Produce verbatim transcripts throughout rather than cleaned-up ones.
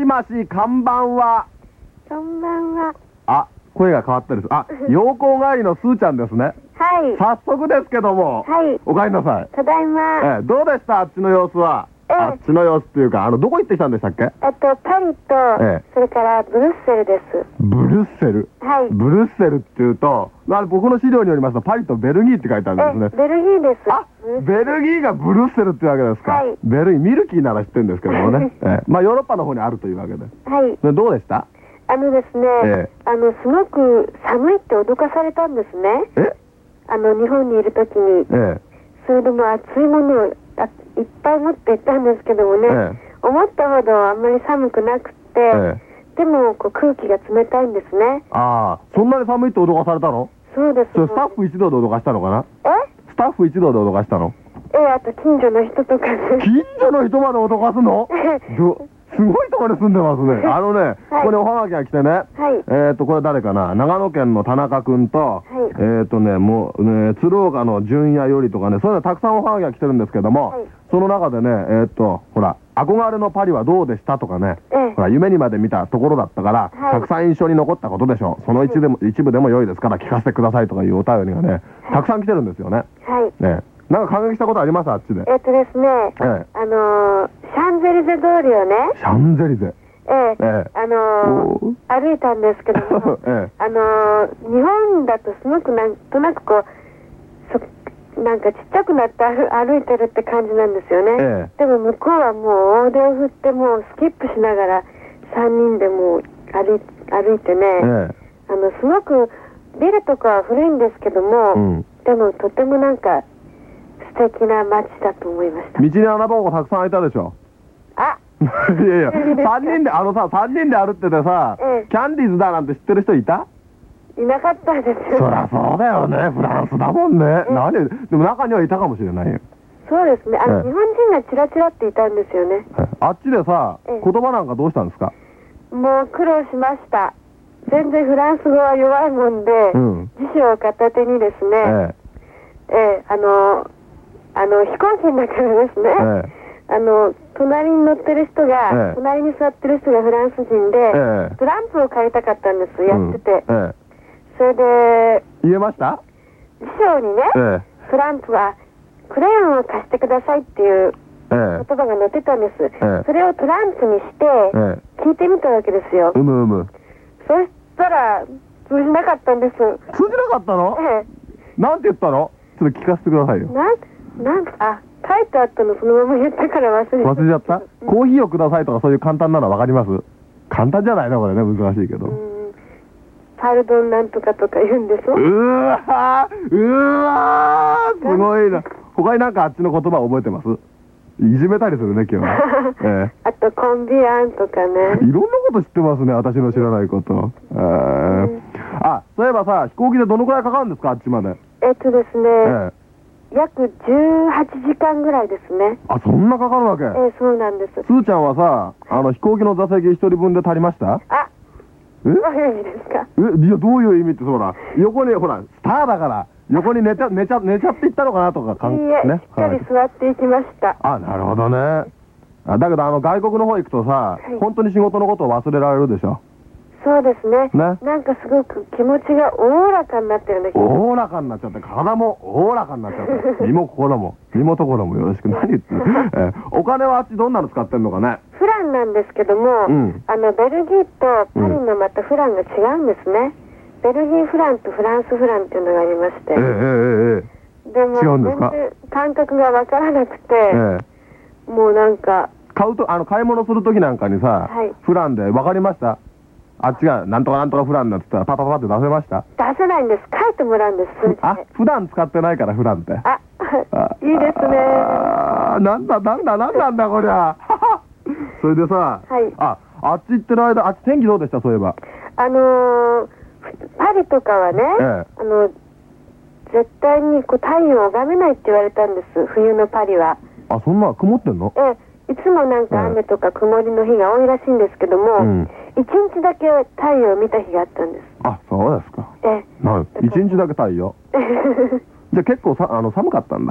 まし、こんばんは。 こんばんは。 あ、声が変わったです。あ、洋行帰りのすーちゃんですね。 はい。 早速ですけども、 はい。 お帰りなさい。 ただいま。 ええ、どうでしたあっちの様子は。 ええ、 あっちの様子っていうか、あの、どこ行ってきたんでしたっけ？ えっと、パリと、 ええ、 それからブルッセルです。 ブルッセル。 はい。 ブルッセルっていうと、あれ僕の資料によりますと、パリとベルギーって書いてあるんですね。 ベルギーです。 あ、ベルギーがブルッセルっていうわけですか。はい。ベルギー、ミルキーなら知ってるんですけどもね。ええ、まあヨーロッパの方にあるというわけで。はい。で、どうでした？ あのですね、ええ、あの、すごく寒いって脅かされたんですね。え？あの、日本にいるときに。ええ。それでも熱いものをあいっぱい持って行ったんですけどもね、ええ、思ったほどあんまり寒くなくて、ええ、でもこう空気が冷たいんですね。ああ、そんなに寒いって脅かされたの？そうです。それスタッフ一同で脅かしたのかな？え？スタッフ一同で脅かしたの？ええ、あと近所の人とかで。近所の人まで脅かすの？どすごいところに住んでますね。あのね、はい、ここにおはがきが来てね、はい、えっと、これ誰かな、長野県の田中くんと、はい、えっとね、もう、ね、鶴岡の純也よりとかね、そういうのたくさんおはがきが来てるんですけども、はい、その中でね、えっと、ほら、憧れのパリはどうでしたとかね、ええ、ほら、夢にまで見たところだったから、はい、たくさん印象に残ったことでしょう。その一でも、一部でも良いですから聞かせてくださいとかいうお便りがね、たくさん来てるんですよね。はい。ね。なんか感激したことありますあっちで。えっとですね、ええ、あのー、シャンゼリゼ通りをね。シャンゼリゼ。ええ、ええ、あのー、歩いたんですけども、ええ、あのー、日本だとすごくなんとなくこう、そなんかちっちゃくなって歩いてるって感じなんですよね。ええ、でも向こうはもう大手を振ってもうスキップしながらさんにんでもう歩い、歩いてね、ええ、あの、すごくビルとかは古いんですけども、うん、でもとてもなんか、素敵な街だと思いました。道に穴ぼこたくさん開いたでしょ。あいやいや、さんにんで、あのさ、さんにんで歩っててさ、ええ、キャンディーズだなんて知ってる人いた？いなかったですよ。そりゃそうだよね、フランスだもんね。何で、でも中にはいたかもしれないよ。そうですね、あの、日本人がチラチラっていたんですよね。あっちでさ、言葉なんかどうしたんですか？もう苦労しました。全然フランス語は弱いもんで、うん、辞書を片手にですね、ええ、ええ、あの、あの飛行機の中でですね、ええ、あの隣に乗ってる人が、ええ、隣に座ってる人がフランス人で、ええ、トランプを借りたかったんです、やってて、うん、ええ、それで言えました？辞書にね、ええ、トランプはクレヨンを貸してくださいっていう言葉が載ってたんです、ええ、それをトランプにして聞いてみたわけですよ。うむうむ。そしたら通じなかったんです。通じなかったの？ええ。なんて言ったの？ちょっと聞かせてくださいよ。なんなんあ、書いてあったのそのまま言ったから忘れちゃった。忘れちゃった、うん、コーヒーをくださいとかそういう簡単なのわかります？簡単じゃないなこれね、難しいけど。うん、パルドンなんとかとか言うんでしょ？うーわーうわーすごいな。他になんかあっちの言葉覚えてます？いじめたりするね今日は、ええ、あとコンビアンとかね、いろんなこと知ってますね、私の知らないこと、えーうん、あ、そういえばさ、飛行機でどのくらいかかるんですかあっちまで？えっとですね、ええ、約じゅうはちじかんぐらいですね。あ、そんなかかるわけ？ええ、そうなんです。すーちゃんはさ、あの飛行機の座席一人分で足りました？あ、え、どういう意味ですか？え、いや、どういう意味って、そうだ、横にほらスターだから横に寝ちゃ寝ちゃ寝ちゃっていったのかなとかかん、いいえ、ね、しっかり座っていきました。あ、なるほどね。あ、だけどあの外国の方行くとさ、はい、本当に仕事のことを忘れられるでしょ。そうですね。ね、なんかすごく気持ちがおおらかになってるんだけど。おおらかになっちゃって、体もおおらかになっちゃって、身も心も身も心もよろしく。何言ってる、えー、お金はあっちどんなの使ってんのかね？フランなんですけども、うん、あのベルギーとパリのまたフランが違うんですね。ベルギーフランとフランスフランっていうのがありまして、ええええ、でも違うんですか？全然感覚が分からなくて、ええ、もうなんか買うと、あの買い物する時なんかにさ、はい、フランで分かりました？あっちがなんとかなんとかフランだって言ったらパパパって出せました？出せないんです。書いてもらうんです。あ、普段使ってないからフランって。あ、いいですね。あ、なんだなんだなんなんだこりゃ。それでさ、はい、あ、あっち行ってる間、あっち天気どうでした？そういえば。あのー、パリとかはね、ええ、あの絶対にこう太陽を拝めないって言われたんです、冬のパリは。あ、そんな曇ってんの？ええ、いつもなんか雨とか曇りの日が多いらしいんですけども、うん、一日だけ太陽を見た日があったんです。あ、そうですか。ええ、な一日だけ太陽。じゃあ結構さ、あの寒かったんだ。そ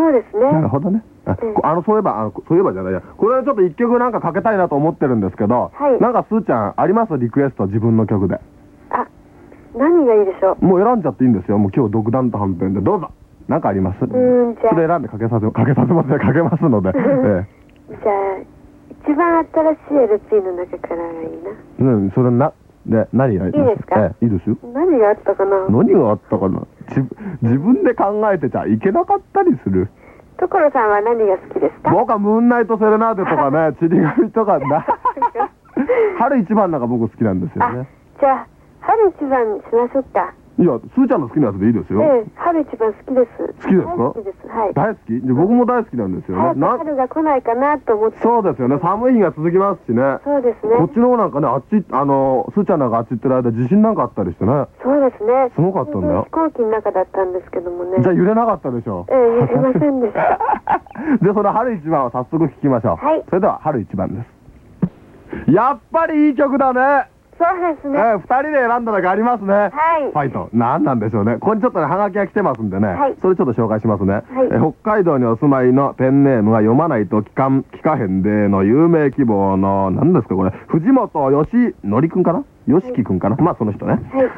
そうですね。 なるほどね。あ、あのそういえばあのそういえばじゃないや、これちょっと一曲なんかかけたいなと思ってるんですけど、はい、なんかすーちゃんあります？リクエスト、自分の曲で。 あ、何がいいでしょう。 もう選んじゃっていいんですよ。もう今日独断と反転でどうぞ。なんかあります？うん、じゃあそれ選んでかけさせかけさせますね、かけますので。ええ、 じゃあ一番新しい エルピー の中からがいいな。 うん、それな。で、何がいいですか？ ええ、いいですよ。 何があったかな。 何があったかな。自, 自分で考えてちゃいけなかったりする。 所さんは何が好きですか？ 僕はムーンナイトセレナーデとかね、ちり紙とかな。春一番なんか僕好きなんですよね。 じゃあ春一番にしましょうか。 いや、すーちゃんの好きなやつでいいですよ。 ええ、春一番好きです。 好きですか？ 大好きです。はい。 大好き？で、僕も大好きなんですよね。 早く春が来ないかなと思って。 そうですよね。寒い日が続きますしね。 そうですね。 こっちの方なんかね、あっち、あの、すーちゃんなんかあっち行ってる間、地震なんかあったりしてね。 そうですね。 すごかったんだよ。 飛行機の中だったんですけどもね。 じゃあ揺れなかったでしょ。 ええ、揺れませんでした。 じゃあその春一番を早速聴きましょう。はい。それでは春一番です。やっぱりいい曲だね。 そうですね。 えー、ふたりで選んだだけありますね。 はい。 ファイト。なんなんでしょうね。ここにちょっとね、ハガキが来てますんでね。はい。それちょっと紹介しますね。はい。えー、北海道にお住まいのペンネームが読まないと聞かん、聞かへんでの有名希望の、何ですかこれ。藤本義則くんかな？よしきくんかな、まあその人ね。はい。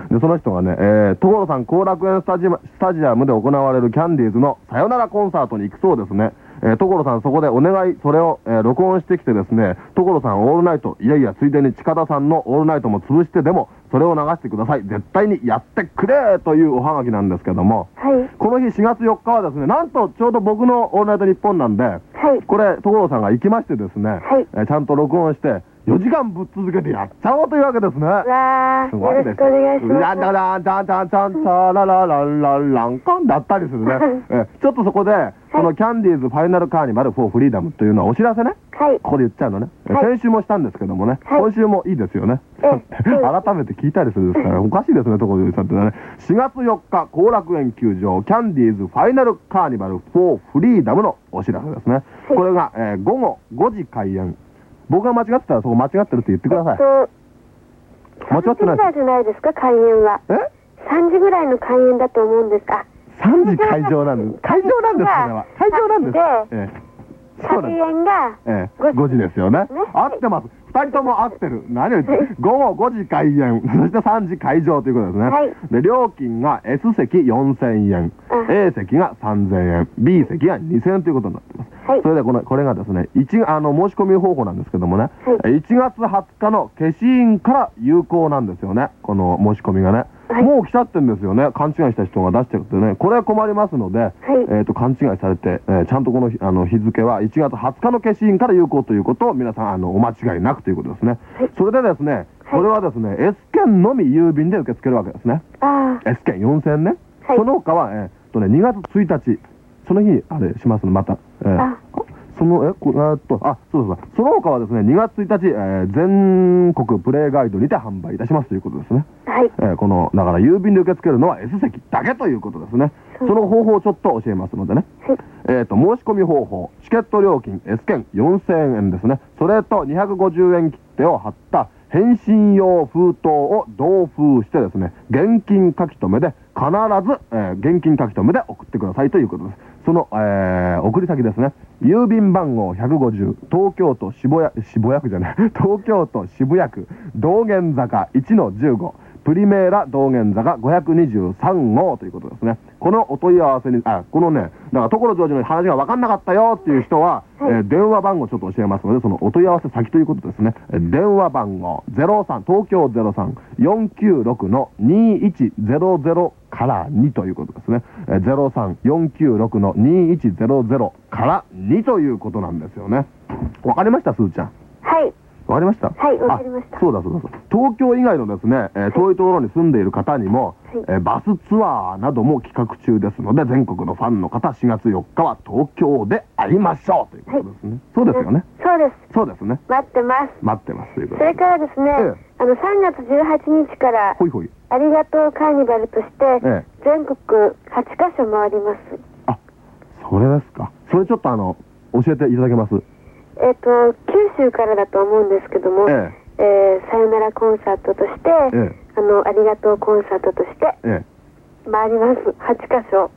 で、その人がね、えー、所さん後楽園スタジア、スタジアムで行われるキャンディーズのさよならコンサートに行くそうですね。えー、所さんそこでお願い、それを、えー、録音してきてですね、所さんオールナイト、いやいや、ついでに近田さんのオールナイトも潰してでも、それを流してください。絶対にやってくれというおはがきなんですけども、はい。この日しがつよっかはですね、なんとちょうど僕のオールナイトニッポンなんで、はい。これ、所さんが行きましてですね、はい。えー、ちゃんと録音して、よじかんぶっ続けてやっちゃおうというわけですね。 わー、すごいです。よろしくお願いします。 ララランタンタンタンタララララランカンだったりするね。えちょっとそこで、このキャンディーズファイナルカーニバルフォーフリーダムというのはお知らせね。はい。ここで言っちゃうのね。先週もしたんですけどもね。今週もいいですよね。改めて聞いたりするですから、おかしいですね、所さんってね。しがつよっか、後楽園球場、キャンディーズファイナルカーニバルフォーフリーダムのお知らせですね。これが、えー、午後ごじ開演。僕が間違ってたらそこ間違ってるって言ってください。間違ってない。 さんじぐらいじゃないですか、開演は。え？さんじぐらいの開演だと思うんですか。 さんじ会場なんです。会場なんです、それは。会場なんです。ええ。開演がごじですよね。合ってます。ふたりとも合ってる。何を言って。午後ごじ開演、そしてさんじ会場ということですね。はい。で、料金が エス 席よんせんえん、A 席がさんぜんえん、B 席がにせんえんということになっています。はい。それでこの、これがですね、いち、あの、申し込み方法なんですけどもね、はい、いちがつはつかの消印から有効なんですよね。この申し込みがね。はい、もう来ちゃってるんですよね。勘違いした人が出してるってね。これは困りますので、はい、えっと、勘違いされて、えー、ちゃんとこの、あの、日付はいちがつはつかの消印から有効ということを皆さん、あの、お間違いなくということですね。はい、それでですね、これはですね、S 券のみ郵便で受け付けるわけですね。ああ。S 券よんせんえんね。はい、その他は、えー、っとね、にがつついたち、その日、あれしますの、また。えー、あその、え、こえっと、あ、そうそうそう。その他はですね、にがつついたち、えー、全国プレイガイドにて販売いたしますということですね。はい。えー、この、だから郵便で受け付けるのは S 席だけということですね。その方法をちょっと教えますのでね。はい。えっと、申し込み方法、チケット料金 S 券よんせんえんですね。それとにひゃくごじゅうえん切手を貼った返信用封筒を同封してですね、現金書き留めで必ず、えー、現金書き留めで送ってくださいということです。その、えー、送り先ですね。郵便番号ひゃくごじゅう、東京都渋谷、渋谷区じゃない、東京都渋谷区、道玄坂 いちのじゅうご、プリメーラ道玄坂ごひゃくにじゅうさんごうということですね。このお問い合わせに、あ、このね、だから所ジョージの話が分かんなかったよっていう人は、はい、えー、電話番号ちょっと教えますので、そのお問い合わせ先ということですね。えー、電話番号ゼロさん、東京 ゼロさん よんきゅうろく のにいちゼロゼロからにということですね。えー、ゼロさん よんきゅうろく のにいちゼロゼロからにということなんですよね。わかりました、すーちゃん。 はい。 わかりました。 はい、わかりました。 そうだそうだそうだ。東京以外のですね、えー、遠いところに住んでいる方にも、はい、えー、バスツアーなども企画中ですので、全国のファンの方、しがつよっかは東京で会いましょうということですね。はい、そうですよね。 そうです。 そうですね。 待ってます。 待ってますということそれからですね、ええ、あのさんがつじゅうはちにちから、ほいほい、ありがとうカーニバルとして、ええ、全国はちかしょ回ります。 あ、それですか。それちょっとあの、教えていただけます？ えっと、九州からだと思うんですけども、えええー、さよならコンサートとして、ええ、あの、ありがとうコンサートとして、ええ、回ります。はちかしょ。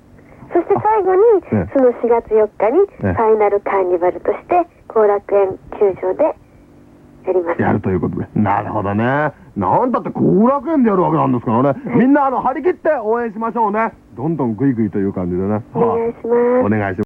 そして最後に、そのしがつよっかにファイナルカーニバルとして後楽園球場でやります。 やるということで。なるほどね。なんだって後楽園でやるわけなんですからね。みんなあの張り切って応援しましょうね。どんどんグイグイという感じでね。 お願いします。 お願いします。